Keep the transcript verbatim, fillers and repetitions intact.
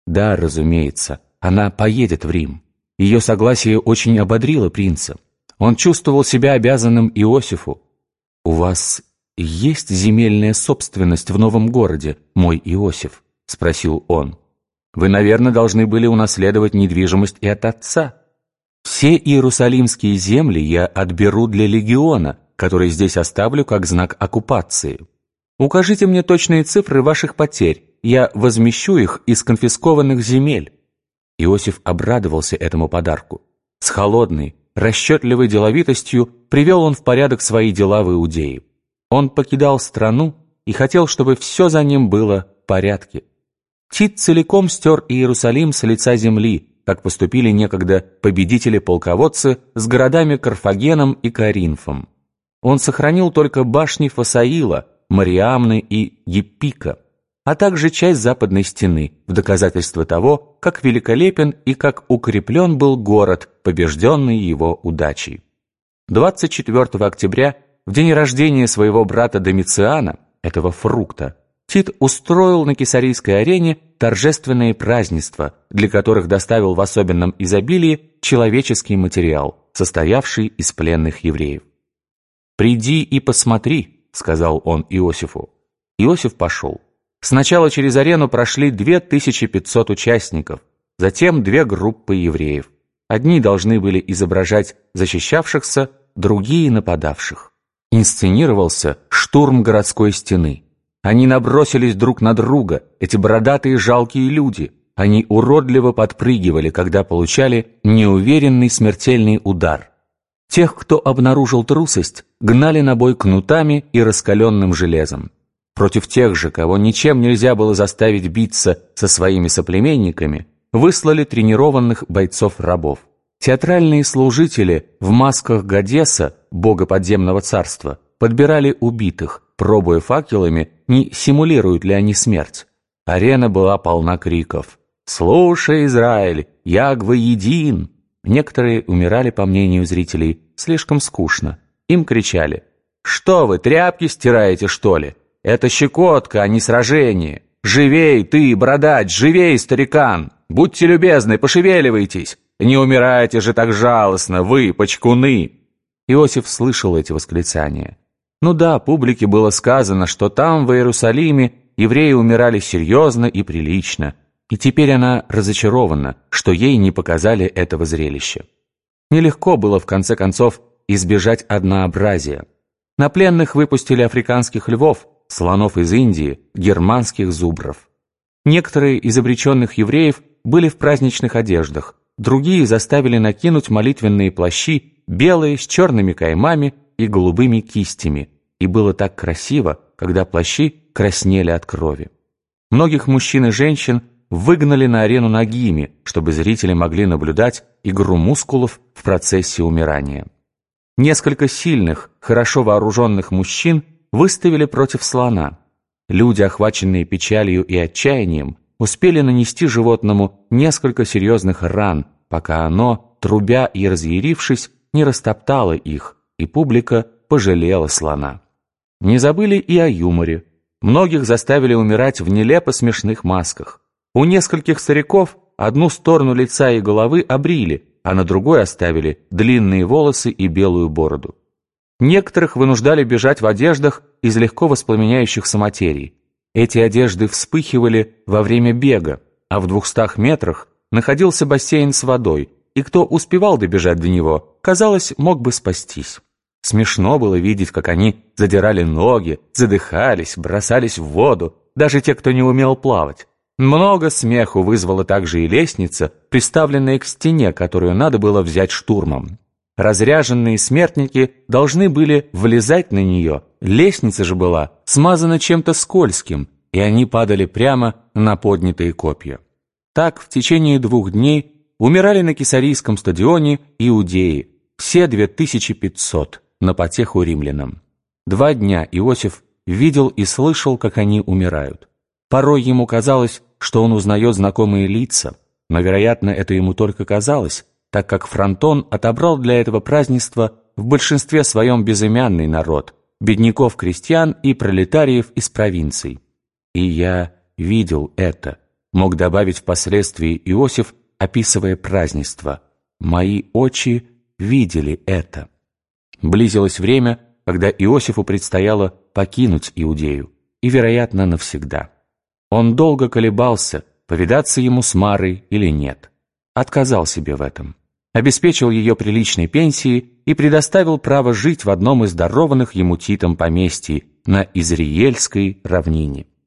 Да, разумеется, она поедет в Рим. Ее согласие очень ободрило принца. Он чувствовал себя обязанным Иосифу. «У вас есть земельная собственность в новом городе, мой Иосиф?» — спросил он. «Вы, наверное, должны были унаследовать недвижимость и от отца. Все иерусалимские земли я отберу для легиона, который здесь оставлю как знак оккупации. Укажите мне точные цифры ваших потерь, я возмещу их из конфискованных земель». Иосиф обрадовался этому подарку. С холодной, расчетливой деловитостью привел он в порядок свои дела в Иудее. Он покидал страну и хотел, чтобы все за ним было в порядке. Тит целиком стер Иерусалим с лица земли, как поступили некогда победители-полководцы с городами Карфагеном и Коринфом. Он сохранил только башни Фасаила, Мариамны и Епика, а также часть западной стены, в доказательство того, как великолепен и как укреплен был город, побежденный его удачей. двадцать четвёртого октября, в день рождения своего брата Домициана, этого фрукта, Тит устроил на Кесарийской арене торжественные празднества, для которых доставил в особенном изобилии человеческий материал, состоявший из пленных евреев. «Приди и посмотри», — сказал он Иосифу. Иосиф пошел. Сначала через арену прошли две тысячи пятьсот участников, затем две группы евреев. Одни должны были изображать защищавшихся, другие — нападавших. Инсценировался штурм городской стены. Они набросились друг на друга, эти бородатые жалкие люди. Они уродливо подпрыгивали, когда получали неуверенный смертельный удар. Тех, кто обнаружил трусость, гнали на бой кнутами и раскаленным железом. Против тех же, кого ничем нельзя было заставить биться со своими соплеменниками, выслали тренированных бойцов-рабов. Театральные служители в масках Гадеса, бога подземного царства, подбирали убитых, пробуя факелами, не симулируют ли они смерть. Арена была полна криков: «Слушай, Израиль, Ягве един!» Некоторые умирали, по мнению зрителей, слишком скучно. Им кричали: «Что вы, тряпки стираете, что ли? Это щекотка, а не сражение! Живей ты, бородач, живей, старикан! Будьте любезны, пошевеливайтесь! Не умирайте же так жалостно, вы, почкуны!» Иосиф слышал эти восклицания. Ну да, публике было сказано, что там, в Иерусалиме, евреи умирали серьезно и прилично, и теперь она разочарована, что ей не показали этого зрелища. Нелегко было, в конце концов, избежать однообразия. На пленных выпустили африканских львов, слонов из Индии, германских зубров. Некоторые из обреченных евреев были в праздничных одеждах, другие заставили накинуть молитвенные плащи, белые, с черными каймами и голубыми кистями, и было так красиво, когда плащи краснели от крови. Многих мужчин и женщин выгнали на арену нагими, чтобы зрители могли наблюдать игру мускулов в процессе умирания. Несколько сильных, хорошо вооруженных мужчин выставили против слона. Люди, охваченные печалью и отчаянием, успели нанести животному несколько серьезных ран, пока оно, трубя и разъярившись, не растоптало их, и публика пожалела слона. Не забыли и о юморе. Многих заставили умирать в нелепо смешных масках. У нескольких стариков одну сторону лица и головы обрили, а на другой оставили длинные волосы и белую бороду. Некоторых вынуждали бежать в одеждах из легко воспламеняющихся материй. Эти одежды вспыхивали во время бега, а в двухстах метрах находился бассейн с водой, и кто успевал добежать до него, казалось, мог бы спастись. Смешно было видеть, как они задирали ноги, задыхались, бросались в воду, даже те, кто не умел плавать. Много смеху вызвала также и лестница, приставленная к стене, которую надо было взять штурмом. Разряженные смертники должны были влезать на нее, лестница же была смазана чем-то скользким, и они падали прямо на поднятые копья. Так в течение двух дней умирали на Кесарийском стадионе иудеи, все две тысячи пятьсот, на потеху римлянам. Два дня Иосиф видел и слышал, как они умирают. Порой ему казалось, что он узнает знакомые лица, но, вероятно, это ему только казалось, так как Фронтон отобрал для этого празднества в большинстве своем безымянный народ, бедняков-крестьян и пролетариев из провинций. И я видел это, мог добавить впоследствии Иосиф, описывая празднество: «Мои очи видели это». Близилось время, когда Иосифу предстояло покинуть Иудею, и, вероятно, навсегда. Он долго колебался, повидаться ему с Марой или нет. Отказал себе в этом. Обеспечил ее приличной пенсией и предоставил право жить в одном из дарованных ему Титом поместий на Изриельской равнине.